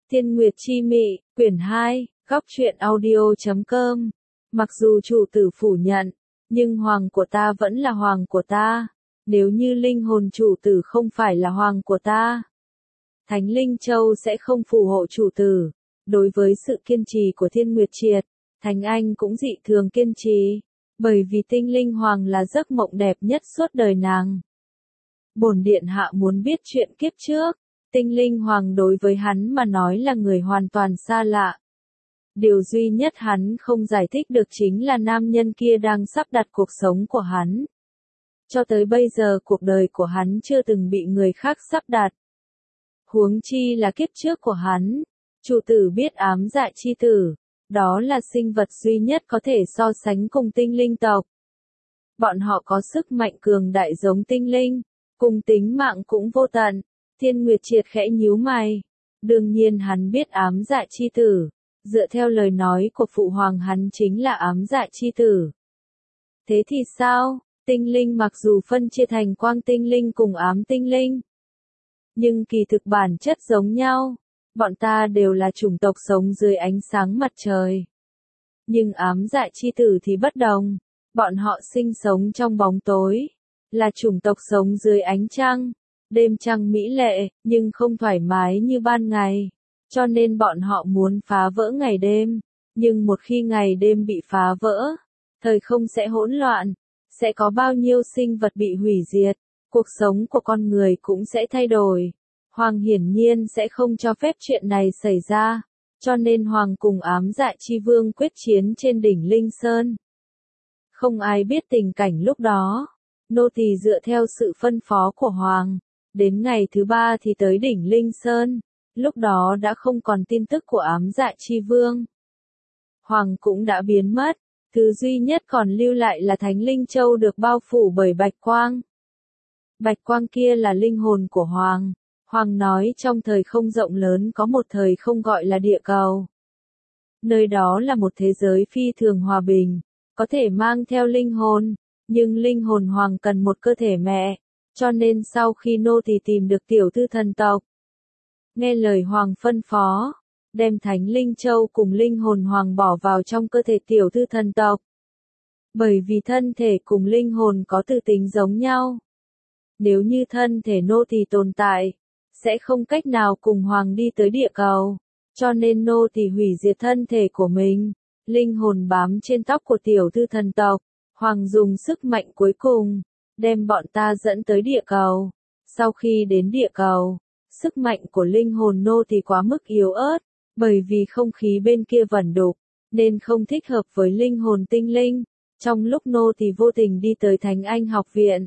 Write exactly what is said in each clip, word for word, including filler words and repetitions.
Thiên Nguyệt Chi Mị, quyển hai, góc truyện audio chấm com. Mặc dù chủ tử phủ nhận, nhưng hoàng của ta vẫn là hoàng của ta. Nếu như linh hồn chủ tử không phải là hoàng của ta, Thánh Linh Châu sẽ không phù hộ chủ tử. Đối với sự kiên trì của Thiên Nguyệt Triệt, Thánh Anh cũng dị thường kiên trì, bởi vì tinh linh hoàng là giấc mộng đẹp nhất suốt đời nàng. Bổn điện hạ muốn biết chuyện kiếp trước. Tinh linh hoàng đối với hắn mà nói là người hoàn toàn xa lạ. Điều duy nhất hắn không giải thích được chính là nam nhân kia đang sắp đặt cuộc sống của hắn. Cho tới bây giờ cuộc đời của hắn chưa từng bị người khác sắp đặt. Huống chi là kiếp trước của hắn. Chủ tử biết ám dạ chi tử, đó là sinh vật duy nhất có thể so sánh cùng tinh linh tộc. Bọn họ có sức mạnh cường đại giống tinh linh, cùng tính mạng cũng vô tận. Thiên Nguyệt Triệt khẽ nhíu mày. Đương nhiên hắn biết ám dạ chi tử. Dựa theo lời nói của phụ hoàng hắn chính là ám dạ chi tử. Thế thì sao? Tinh linh mặc dù phân chia thành quang tinh linh cùng ám tinh linh, nhưng kỳ thực bản chất giống nhau. Bọn ta đều là chủng tộc sống dưới ánh sáng mặt trời. Nhưng ám dạ chi tử thì bất đồng. Bọn họ sinh sống trong bóng tối. Là chủng tộc sống dưới ánh trăng. Đêm trăng mỹ lệ, nhưng không thoải mái như ban ngày. Cho nên bọn họ muốn phá vỡ ngày đêm. Nhưng một khi ngày đêm bị phá vỡ, thời không sẽ hỗn loạn. Sẽ có bao nhiêu sinh vật bị hủy diệt. Cuộc sống của con người cũng sẽ thay đổi. Hoàng hiển nhiên sẽ không cho phép chuyện này xảy ra. Cho nên Hoàng cùng ám dạ chi vương quyết chiến trên đỉnh Linh Sơn. Không ai biết tình cảnh lúc đó. Nô tỳ dựa theo sự phân phó của Hoàng. Đến ngày thứ ba thì tới đỉnh Linh Sơn. Lúc đó đã không còn tin tức của ám dạ chi vương. Hoàng cũng đã biến mất. Thứ duy nhất còn lưu lại là Thánh Linh Châu được bao phủ bởi bạch quang. Bạch quang kia là linh hồn của Hoàng. Hoàng nói trong thời không rộng lớn có một thời không gọi là địa cầu. Nơi đó là một thế giới phi thường hòa bình, có thể mang theo linh hồn, nhưng linh hồn Hoàng cần một cơ thể mẹ, cho nên sau khi nô tỳ tìm được tiểu thư thần tộc, nghe lời Hoàng phân phó, đem Thánh Linh Châu cùng linh hồn Hoàng bỏ vào trong cơ thể tiểu thư thần tộc. Bởi vì thân thể cùng linh hồn có tự tính giống nhau. Nếu như thân thể nô tỳ tồn tại, sẽ không cách nào cùng Hoàng đi tới địa cầu, cho nên nô tỳ hủy diệt thân thể của mình, linh hồn bám trên tóc của tiểu thư thần tộc, Hoàng dùng sức mạnh cuối cùng, đem bọn ta dẫn tới địa cầu. Sau khi đến địa cầu, sức mạnh của linh hồn nô tỳ quá mức yếu ớt, bởi vì không khí bên kia vẩn đục, nên không thích hợp với linh hồn tinh linh. Trong lúc nô tỳ vô tình đi tới Thánh Anh học viện,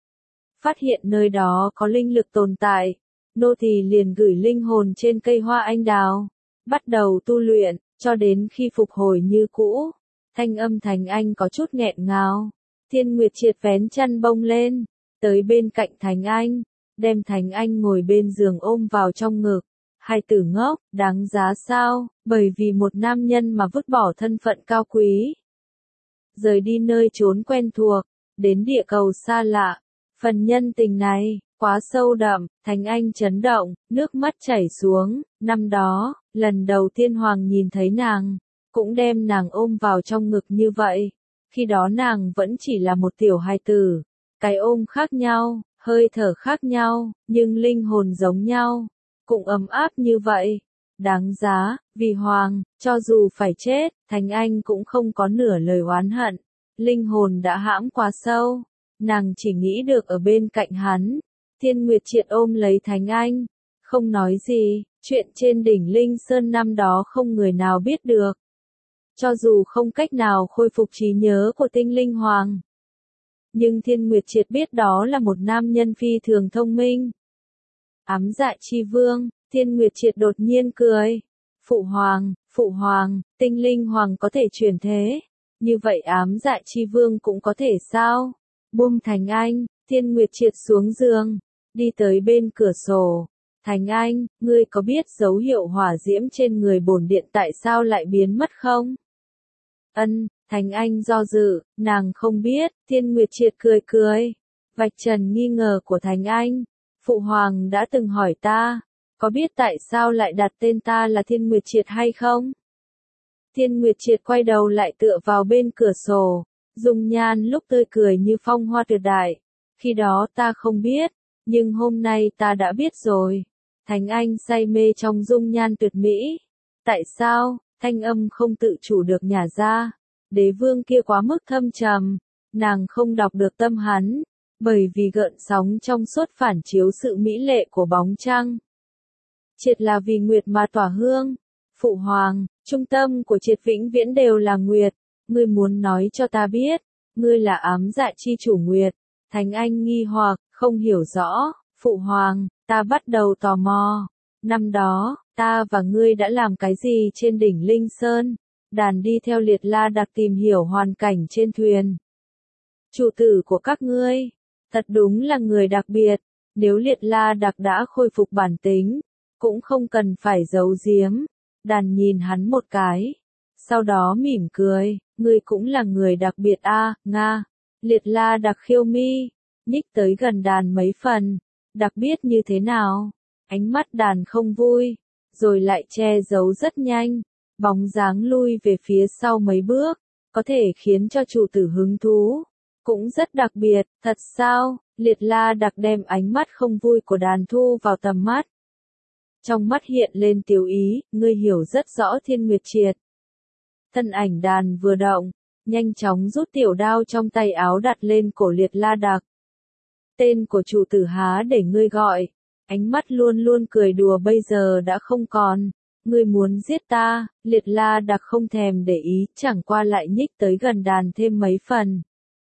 phát hiện nơi đó có linh lực tồn tại. Nô tỳ liền gửi linh hồn trên cây hoa anh đào, bắt đầu tu luyện, cho đến khi phục hồi như cũ. Thanh âm Thánh Anh có chút nghẹn ngào. Thiên Nguyệt Triệt vén chăn bông lên, tới bên cạnh Thánh Anh, đem Thánh Anh ngồi bên giường ôm vào trong ngực. Hai tử ngốc, đáng giá sao, bởi vì một nam nhân mà vứt bỏ thân phận cao quý. Rời đi nơi trốn quen thuộc, đến địa cầu xa lạ. Phần nhân tình này, quá sâu đậm, Thánh Anh chấn động, nước mắt chảy xuống. Năm đó, lần đầu tiên Hoàng nhìn thấy nàng, cũng đem nàng ôm vào trong ngực như vậy. Khi đó nàng vẫn chỉ là một tiểu hài tử. Cái ôm khác nhau, hơi thở khác nhau, nhưng linh hồn giống nhau. Cũng ấm áp như vậy. Đáng giá, vì Hoàng, cho dù phải chết, Thánh Anh cũng không có nửa lời oán hận. Linh hồn đã hãm quá sâu. Nàng chỉ nghĩ được ở bên cạnh hắn. Thiên Nguyệt Triệt ôm lấy Thánh Anh, không nói gì, chuyện trên đỉnh Linh Sơn năm đó không người nào biết được. Cho dù không cách nào khôi phục trí nhớ của tinh linh hoàng, nhưng Thiên Nguyệt Triệt biết đó là một nam nhân phi thường thông minh. Ám dạ chi vương, Thiên Nguyệt Triệt đột nhiên cười. Phụ hoàng, phụ hoàng, tinh linh hoàng có thể chuyển thế. Như vậy ám dạ chi vương cũng có thể sao? Buông Thánh Anh, Thiên Nguyệt Triệt xuống giường, đi tới bên cửa sổ. Thánh Anh, ngươi có biết dấu hiệu hỏa diễm trên người bổn điện tại sao lại biến mất không? Ân, Thánh Anh do dự, nàng không biết. Thiên Nguyệt Triệt cười cười, vạch trần nghi ngờ của Thánh Anh. Phụ hoàng đã từng hỏi ta, có biết tại sao lại đặt tên ta là Thiên Nguyệt Triệt hay không? Thiên Nguyệt Triệt quay đầu lại tựa vào bên cửa sổ, dung nhan lúc tươi cười như phong hoa tuyệt đại. Khi đó ta không biết, nhưng hôm nay ta đã biết rồi. Thánh Anh say mê trong dung nhan tuyệt mỹ. Tại sao? Thanh âm không tự chủ được nhả ra. Đế vương kia quá mức thâm trầm, nàng không đọc được tâm hắn, bởi vì gợn sóng trong suốt phản chiếu sự mỹ lệ của bóng trăng. Triệt là vì nguyệt mà tỏa hương. Phụ hoàng, trung tâm của Triệt vĩnh viễn đều là nguyệt. Ngươi muốn nói cho ta biết, ngươi là ám dạ chi chủ nguyệt. Thánh Anh nghi hoặc, không hiểu rõ. Phụ hoàng, ta bắt đầu tò mò. Năm đó, ta và ngươi đã làm cái gì trên đỉnh Linh Sơn? Đàn đi theo Liệt La Đặc tìm hiểu hoàn cảnh trên thuyền. Chủ tử của các ngươi, thật đúng là người đặc biệt. Nếu Liệt La Đặc đã khôi phục bản tính, cũng không cần phải giấu giếm. Đàn nhìn hắn một cái, sau đó mỉm cười, ngươi cũng là người đặc biệt a, Nga. Liệt La Đặc khiêu mi, nhích tới gần đàn mấy phần. Đặc biệt như thế nào? Ánh mắt đàn không vui, rồi lại che giấu rất nhanh. Bóng dáng lui về phía sau mấy bước, có thể khiến cho chủ tử hứng thú. Cũng rất đặc biệt, thật sao? Liệt La Đặc đem ánh mắt không vui của đàn thu vào tầm mắt. Trong mắt hiện lên tiểu ý, ngươi hiểu rất rõ Thiên Nguyệt Triệt. Thân ảnh đàn vừa động, nhanh chóng rút tiểu đao trong tay áo đặt lên cổ Liệt La Đặc. Tên của chủ tử há để ngươi gọi. Ánh mắt luôn luôn cười đùa bây giờ đã không còn. Ngươi muốn giết ta? Liệt La Đặc không thèm để ý, chẳng qua lại nhích tới gần đàn thêm mấy phần.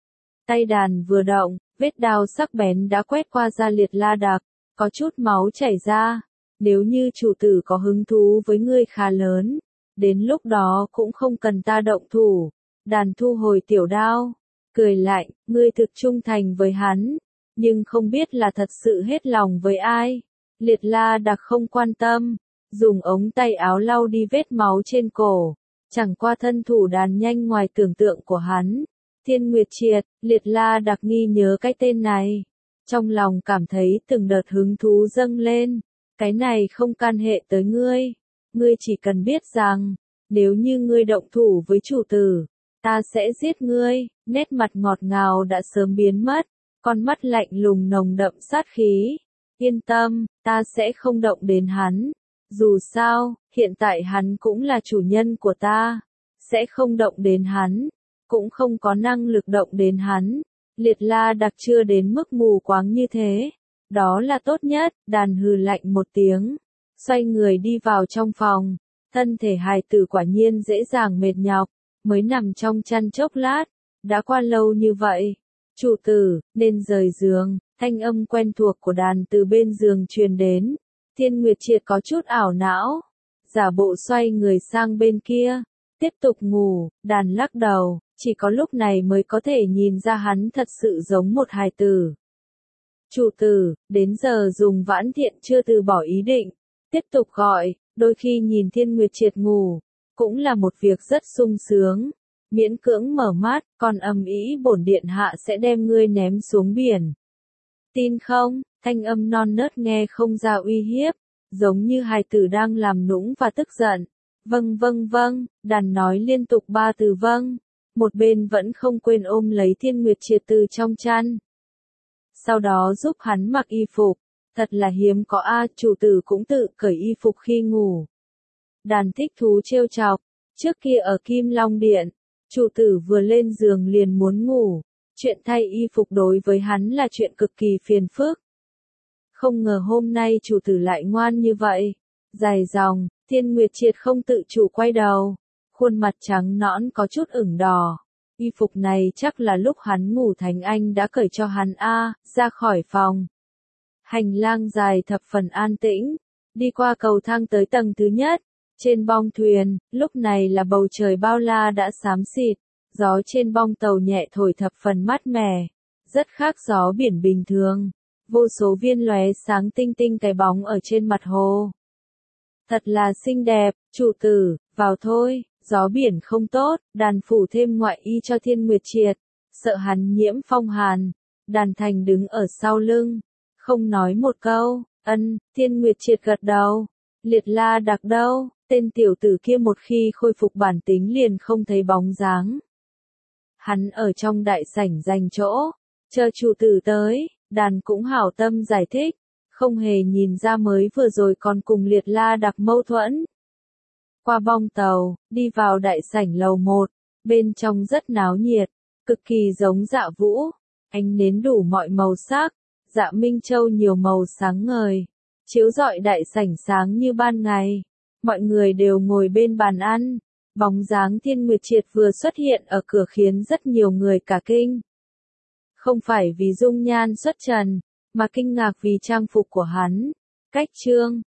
Tay đàn vừa động, vết đao sắc bén đã quét qua da Liệt La Đặc, có chút máu chảy ra. Nếu như chủ tử có hứng thú với ngươi khá lớn, đến lúc đó cũng không cần ta động thủ. Đàn thu hồi tiểu đao, cười lạnh, ngươi thực trung thành với hắn, nhưng không biết là thật sự hết lòng với ai. Liệt La Đặc không quan tâm, dùng ống tay áo lau đi vết máu trên cổ, chẳng qua thân thủ đàn nhanh ngoài tưởng tượng của hắn. Thiên Nguyệt Triệt, Liệt La Đặc nghi nhớ cái tên này, trong lòng cảm thấy từng đợt hứng thú dâng lên. Cái này không can hệ tới ngươi, ngươi chỉ cần biết rằng, nếu như ngươi động thủ với chủ tử, ta sẽ giết ngươi. Nét mặt ngọt ngào đã sớm biến mất, con mắt lạnh lùng nồng đậm sát khí. Yên tâm, ta sẽ không động đến hắn. Dù sao, hiện tại hắn cũng là chủ nhân của ta. Sẽ không động đến hắn, cũng không có năng lực động đến hắn. Liệt La Đặc chưa đến mức mù quáng như thế. Đó là tốt nhất. Đàn hừ lạnh một tiếng, xoay người đi vào trong phòng. Thân thể hài tử quả nhiên dễ dàng mệt nhọc, mới nằm trong chăn chốc lát. Đã qua lâu như vậy. Chủ tử, nên rời giường. Thanh âm quen thuộc của đàn từ bên giường truyền đến. Thiên Nguyệt Triệt có chút ảo não, giả bộ xoay người sang bên kia, tiếp tục ngủ. Đàn lắc đầu, chỉ có lúc này mới có thể nhìn ra hắn thật sự giống một hài tử. Chủ tử, đến giờ dùng Vãn Thiện chưa từ bỏ ý định, tiếp tục gọi. Đôi khi nhìn Thiên Nguyệt Triệt ngủ, cũng là một việc rất sung sướng. Miễn cưỡng mở mắt, còn ầm ĩ bổn điện hạ sẽ đem ngươi ném xuống biển. Tin không? Thanh âm non nớt nghe không ra uy hiếp, giống như hài tử đang làm nũng và tức giận. Vâng vâng vâng, đàn nói liên tục ba từ vâng. Một bên vẫn không quên ôm lấy Thiên Nguyệt Triệt từ trong chăn. Sau đó giúp hắn mặc y phục. Thật là hiếm có a, chủ tử cũng tự cởi y phục khi ngủ. Đàn thích thú trêu chọc. Trước kia ở Kim Long Điện, chủ tử vừa lên giường liền muốn ngủ. Chuyện thay y phục đối với hắn là chuyện cực kỳ phiền phức. Không ngờ hôm nay chủ tử lại ngoan như vậy. Dài dòng, Thiên Nguyệt Triệt không tự chủ quay đầu. Khuôn mặt trắng nõn có chút ửng đỏ. Y phục này chắc là lúc hắn ngủ Thánh Anh đã cởi cho hắn a. Ra khỏi phòng. Hành lang dài thập phần an tĩnh. Đi qua cầu thang tới tầng thứ nhất. Trên bong thuyền, lúc này là bầu trời bao la đã xám xịt. Gió trên bong tàu nhẹ thổi thập phần mát mẻ. Rất khác gió biển bình thường. Vô số viên lóe sáng tinh tinh cái bóng ở trên mặt hồ. Thật là xinh đẹp. Chủ tử, vào thôi. Gió biển không tốt. Đàn phủ thêm ngoại y cho Thiên Nguyệt Triệt. Sợ hắn nhiễm phong hàn. Đàn Thành đứng ở sau lưng, không nói một câu. Ân, Thiên Nguyệt Triệt gật đầu. Liệt La Đặc đâu? Tên tiểu tử kia một khi khôi phục bản tính liền không thấy bóng dáng. Hắn ở trong đại sảnh dành chỗ, chờ chủ tử tới, đàn cũng hảo tâm giải thích, không hề nhìn ra mới vừa rồi còn cùng Liệt La Đặc mâu thuẫn. Qua bong tàu, đi vào đại sảnh lầu một, bên trong rất náo nhiệt, cực kỳ giống Dạ Vũ, ánh nến đủ mọi màu sắc, Dạ Minh Châu nhiều màu sáng ngời, chiếu rọi đại sảnh sáng như ban ngày. Mọi người đều ngồi bên bàn ăn, bóng dáng Thiên Nguyệt Triệt vừa xuất hiện ở cửa khiến rất nhiều người cả kinh. Không phải vì dung nhan xuất trần, mà kinh ngạc vì trang phục của hắn. Cách trương,